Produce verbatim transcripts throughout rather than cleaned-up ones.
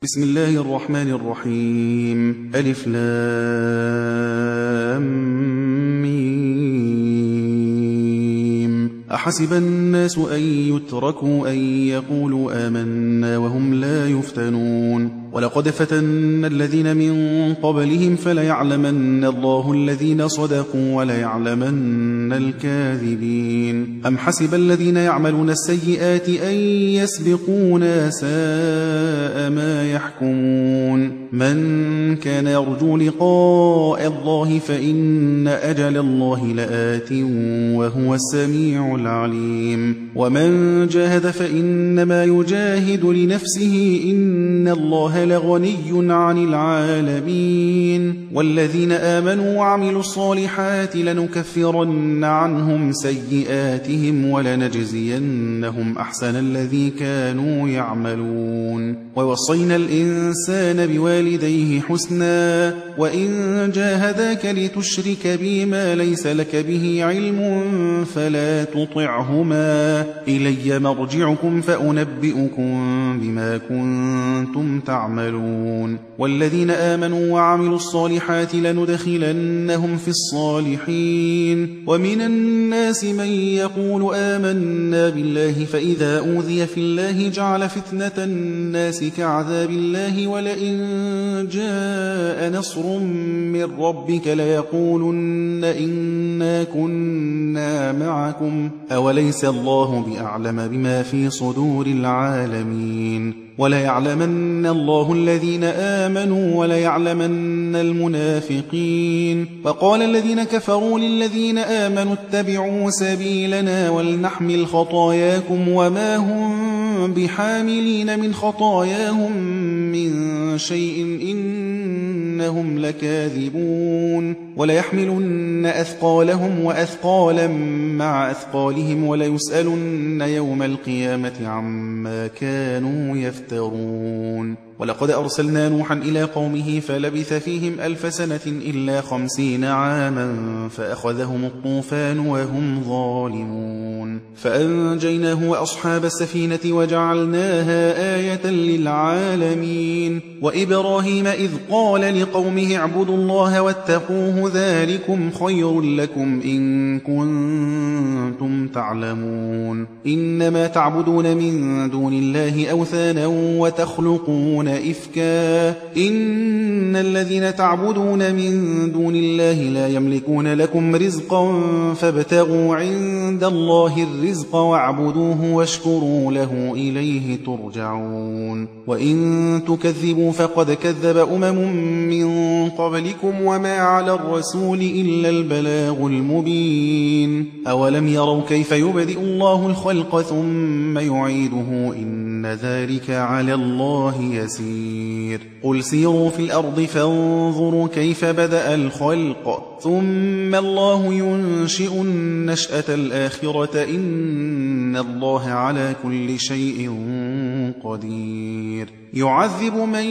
بسم الله الرحمن الرحيم. ألف لام ميم. أحسب الناس أن يتركوا أن يقولوا آمنا وهم لا يفتنون. ولقد فتنا الذين من قبلهم فليعلمن الله الذين صدقوا وليعلمن الكاذبين. أم حسب الذين يعملون السيئات أن يسبقونا ساء ما يحكمون. من كان يرجو لقاء الله فإن أجل الله لآت وهو السميع العليم. ومن جاهد فإنما يجاهد لنفسه إن الله لغني عن العالمين. والذين آمنوا وعملوا الصالحات لنكفرن عنهم سيئاتهم ولنجزينهم أحسن الذي كانوا يعملون. ووصينا الإنسان بوالديه حسنا وإن جاهداك لتشرك بي ما ليس لك به علم فلا تطعهما إلي مرجعكم فأنبئكم بما كنتم تعملون. والذين آمنوا وعملوا الصالحات لندخلنهم في الصالحين. ومن الناس من يقول آمنا بالله فإذا أوذي في الله جعل فتنة الناس كعذاب الله ولئن جاء نصر من ربك ليقولن إنا كنا معكم أوليس الله بأعلم بما في صدور العالمين. وليعلمن الله الذين آمنوا وليعلمن المنافقين. وقال الذين كفروا للذين آمنوا اتبعوا سبيلنا ولنحمل خطاياكم وما هم بحاملين من خطاياهم من شيء إنهم لكاذبون. وليحملن أثقالهم وأثقالا مع أثقالهم وليسألن يوم القيامة عما كانوا يفترون. ولقد أرسلنا نوحا إلى قومه فلبث فيهم ألف سنة إلا خمسين عاما فأخذهم الطوفان وهم ظالمون. فأنجيناه وأصحاب السفينة وجعلناها آية للعالمين. وإبراهيم إذ قال لقومه اعبدوا الله واتقوه ذلكم خير لكم إن كنتم تعلمون. إنما تعبدون من دون الله أوثانا وتخلقون إفكا إن الذين تعبدون من دون الله لا يملكون لكم رزقا فابتغوا عند الله الرزق واعبدوه واشكروا له إليه ترجعون. وإن تكذبوا فقد كذب أمم من قبلكم وما على الرسول إلا البلاغ المبين. أولم يروا كيف يبدئ الله الخلق ثم يعيده إن ذلك على الله يسير. قل سيروا في الأرض فانظروا كيف بدأ الخلق ثم الله ينشئ النشأة الآخرة إن الله على كل شيء قدير. يعذب من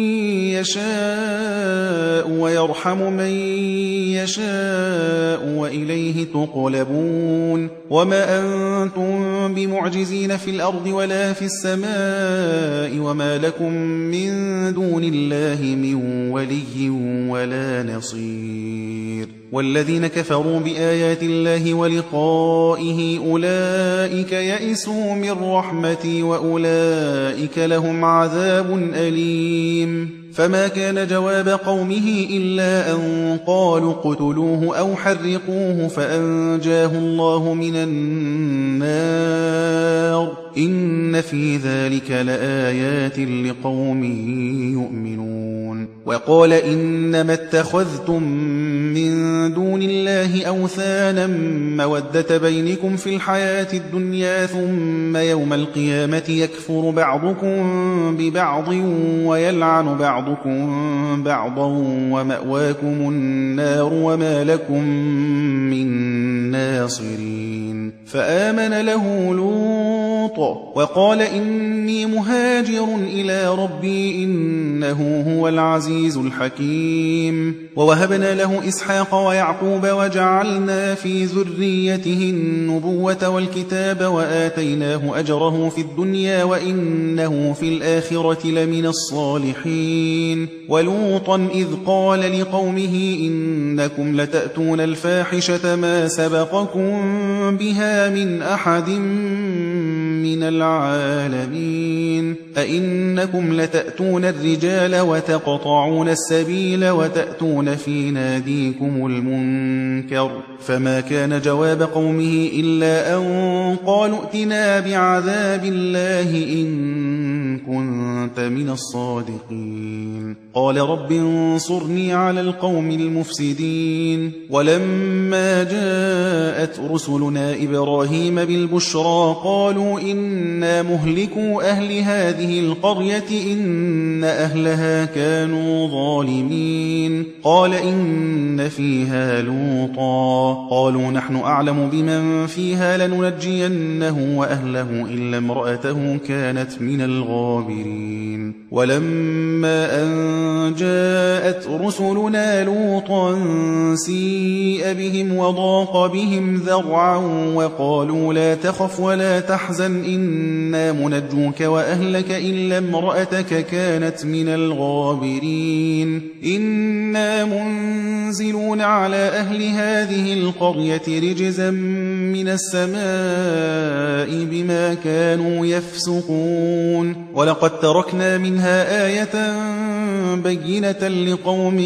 يشاء ويرحم من يشاء وإليه تقلبون. وما أنتم بمعجزين في الأرض ولا في السماء وما لكم من دون الله من ولي ولا نصير. والذين كفروا بآيات الله ولقائه أولئك يئسوا من رحمتي وأولئك لهم عذاب أليم. فما كان جواب قومه إلا أن قالوا اقتلوه أو حرقوه فأنجاه الله من النار إن في ذلك لآيات لقوم يؤمنون. وقال إنما اتخذتم من دون الله أوثانا مودة بينكم في الحياة الدنيا ثم يوم القيامة يكفر بعضكم ببعض ويلعن بعضكم بعضا ومأواكم النار وما لكم من ناصرين. فآمن له لوط وقال إني مهاجر إلى ربي إنه هو العزيز الحكيم ووهبنا له إسحاق ويعقوب وجعلنا في ذريته النبوة والكتاب وآتيناه أجره في الدنيا وإنه في الآخرة لمن الصالحين ولوطا إذ قال لقومه إنكم لتأتون الفاحشة ما سبقكم بها من أحد من العالمين أئنكم لتأتون الرجال وتقطعون السبيل وتأتون في ناديكم المنكر فما كان جواب قومه إلا أن قالوا ائتنا بعذاب الله إن كنت من الصادقين قال رب انصرني على القوم المفسدين ولما جاءت رسلنا إبراهيم بالبشرى قالوا إنا مهلكوا أهل هذه القرية إن أهلها كانوا ظالمين قال إن فيها لوطا قالوا نحن أعلم بمن فيها لننجينه وأهله إلا امرأته كانت من الغابرين ولما أن جاءت رسلنا لوطا سيء بهم وضاق بهم ذرعا وقالوا لا تخف ولا تحزن إنا منجوك وأهلك إلا امرأتك كانت من الغابرين إنا منزلون على أهل هذه القرية رجزا من السماء بما كانوا يفسقون ولقد تركنا منها آية بينة لقوم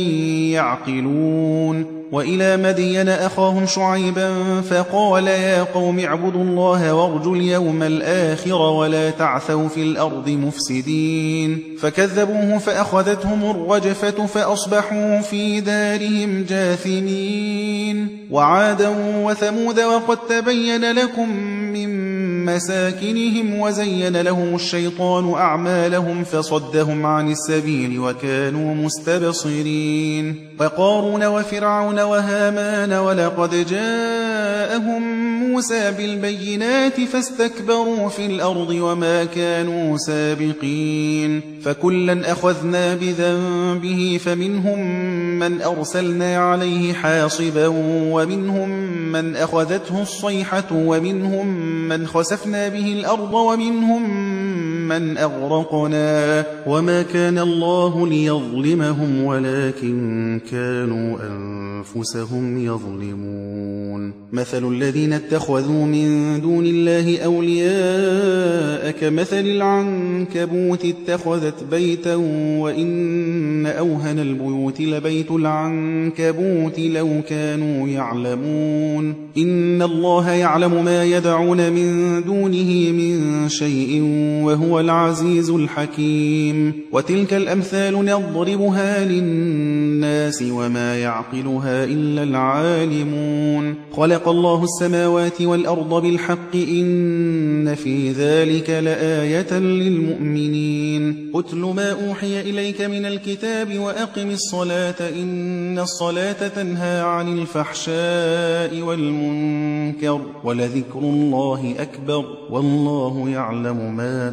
يعقلون وإلى مدين أخاهم شعيبا فقال يا قوم اعبدوا الله وارجوا اليوم الآخر ولا تعثوا في الأرض مفسدين فكذبوه فأخذتهم الرجفة فأصبحوا في دارهم جاثمين وعادا وثمود وقد تبين لكم من مساكنهم وزين لهم الشيطان أعمالهم فصدهم عن السبيل وكانوا مستبصرين وقارون وفرعون وهامان ولقد جاءهم موسى بالبينات فاستكبروا في الأرض وما كانوا سابقين فكلا أخذنا بذنبه فمنهم من أرسلنا عليه حاصبا ومنهم من أخذته الصيحة ومنهم من خسفنا به الأرض ومنهم من أغرقنا وما كان الله ليظلمهم ولكن كانوا أنفسهم يظلمون مثل الذين اتخذوا من دون الله أولياء كمثل العنكبوت اتخذت بيتا وإن أوهن البيوت لبيت العنكبوت لو كانوا يعلمون إن الله يعلم ما يدعون من دونه من شيء وهو العزيز الحكيم وتلك الأمثال نضربها للناس وما يعقلها إلا العالمون خلق الله السماوات والأرض بالحق إن في ذلك لآية للمؤمنين أتل ما أوحي إليك من الكتاب وأقم الصلاة إن الصلاة تنهى عن الفحشاء والمنكر ولذكر الله أكبر والله يعلم ما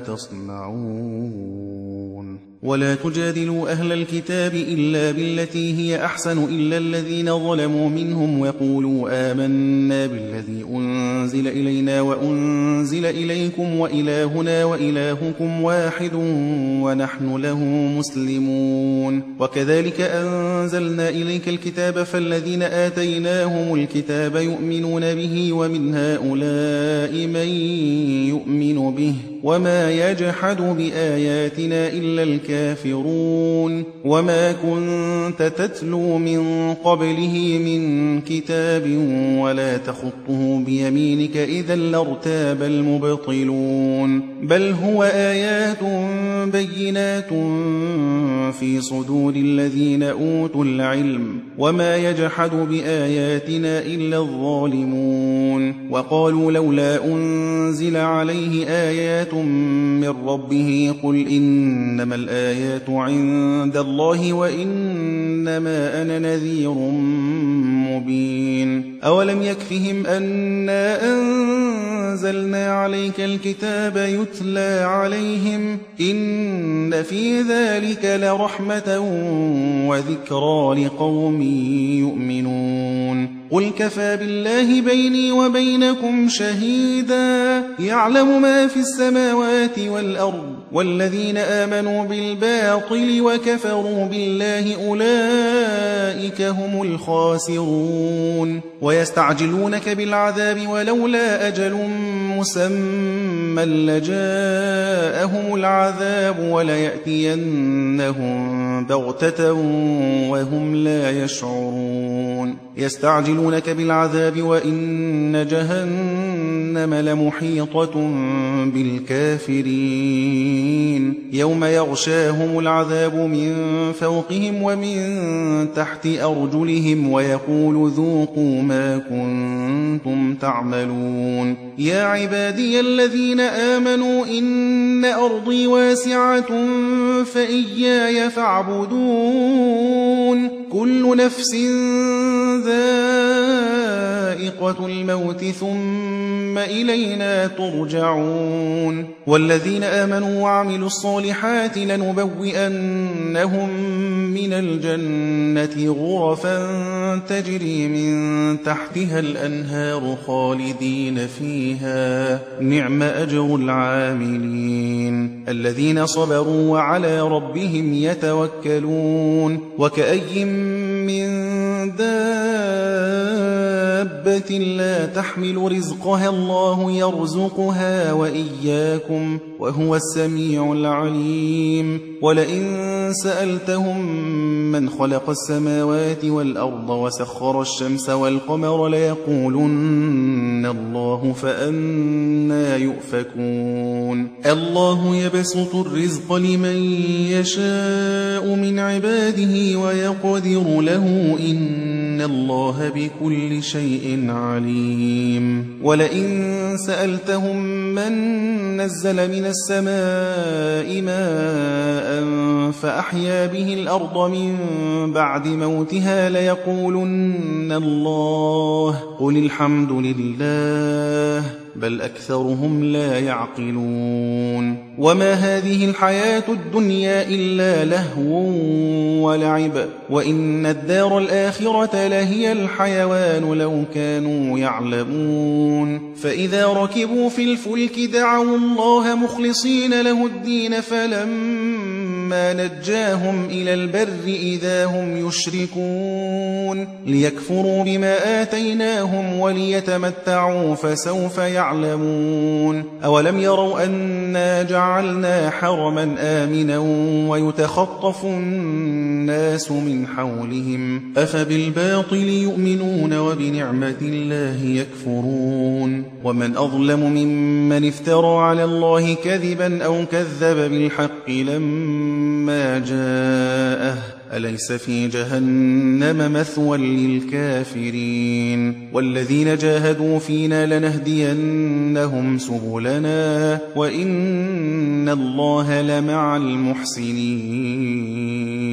تصنعون ولا تجادلوا أهل الكتاب إلا بالتي هي أحسن إلا الذين ظلموا منهم وقولوا آمنا بالذي أنزل إلينا وأنزل إليكم وإلهنا وإلهكم واحد ونحن له مسلمون وكذلك أنزلنا إليك الكتاب فالذين آتيناهم الكتاب يؤمنون به ومن هؤلاء من يؤمن به وما يجحد بآياتنا إلا الكافرون وما كنت تتلو من قبله من كتاب ولا تخطه بيمينك إذا لارتاب المبطلون بل هو آيات بينات في صدور الذين أوتوا العلم وما يجحد بآياتنا إلا الظالمون وقالوا لولا أنزل عليه آيات من ربه قل إنما الآيات عند الله وإنما أنا نذير مبين أولم يكفهم أنا أنزلنا عليك الكتاب يتلى عليهم إن في ذلك لرحمة وذكرى لقوم يؤمنون قل كفى بالله بيني وبينكم شهيدا يعلم ما في السماوات والأرض والذين آمنوا بالباطل وكفروا بالله أولئك هم الخاسرون ويستعجلونك بالعذاب ولولا أجل مسمى لجاءهم العذاب وليأتينهم بغتة وهم لا يشعرون يستعجلونك بالعذاب وإن جهنم لمحيطة بالكافرين يوم يغشاهم العذاب من فوقهم ومن تحت أرجلهم ويقول ذوقوا ما كنتم تعملون يا عبادي الذين آمنوا إن أرضي واسعة فإياي فاعبدون كل نفس ذائقة الموت ثم إلينا ترجعون والذين آمنوا وعملوا الصالحات لنبوئنهم من الجنة غرفا تجري من تحتها الأنهار خالدين فيها نعم أجر العاملين الذين صبروا وعلى ربهم يتوكلون وكأي من دابة لا تحمل رزقها الله يرزقها وإياكم وهو السميع العليم ولئن سألتهم من خلق السماوات والأرض وسخر الشمس والقمر ليقولن الله فأنا يؤفكون الله يبسط الرزق لمن يشاء من عباده ويقدر له إن الله بكل شيء عليم ولئن سألتهم من نزل من السماء ماء فأحيا به الأرض من بعد موتها ليقولن الله قل الحمد لله بل أكثرهم لا يعقلون وما هذه الحياة الدنيا إلا لهو ولعب وإن الدار الآخرة لهي الحيوان لو كانوا يعلمون فإذا ركبوا في الفلك دعوا الله مخلصين له الدين فلما نجاهم إلى البر إذا هم يشركون ليكفروا بما آتيناهم وليتمتعوا فسوف يعلمون أولم يروا أنا جعلنا حرما آمنا ويتخطف الناس من حولهم أفبالباطل يؤمنون وبنعمة الله يكفرون ومن أظلم ممن افترى على الله كذبا أو كذب بالحق لما جاءه أليس في جهنم مثوى للكافرين والذين جاهدوا فينا لنهدينهم سبلنا وإن الله لمع المحسنين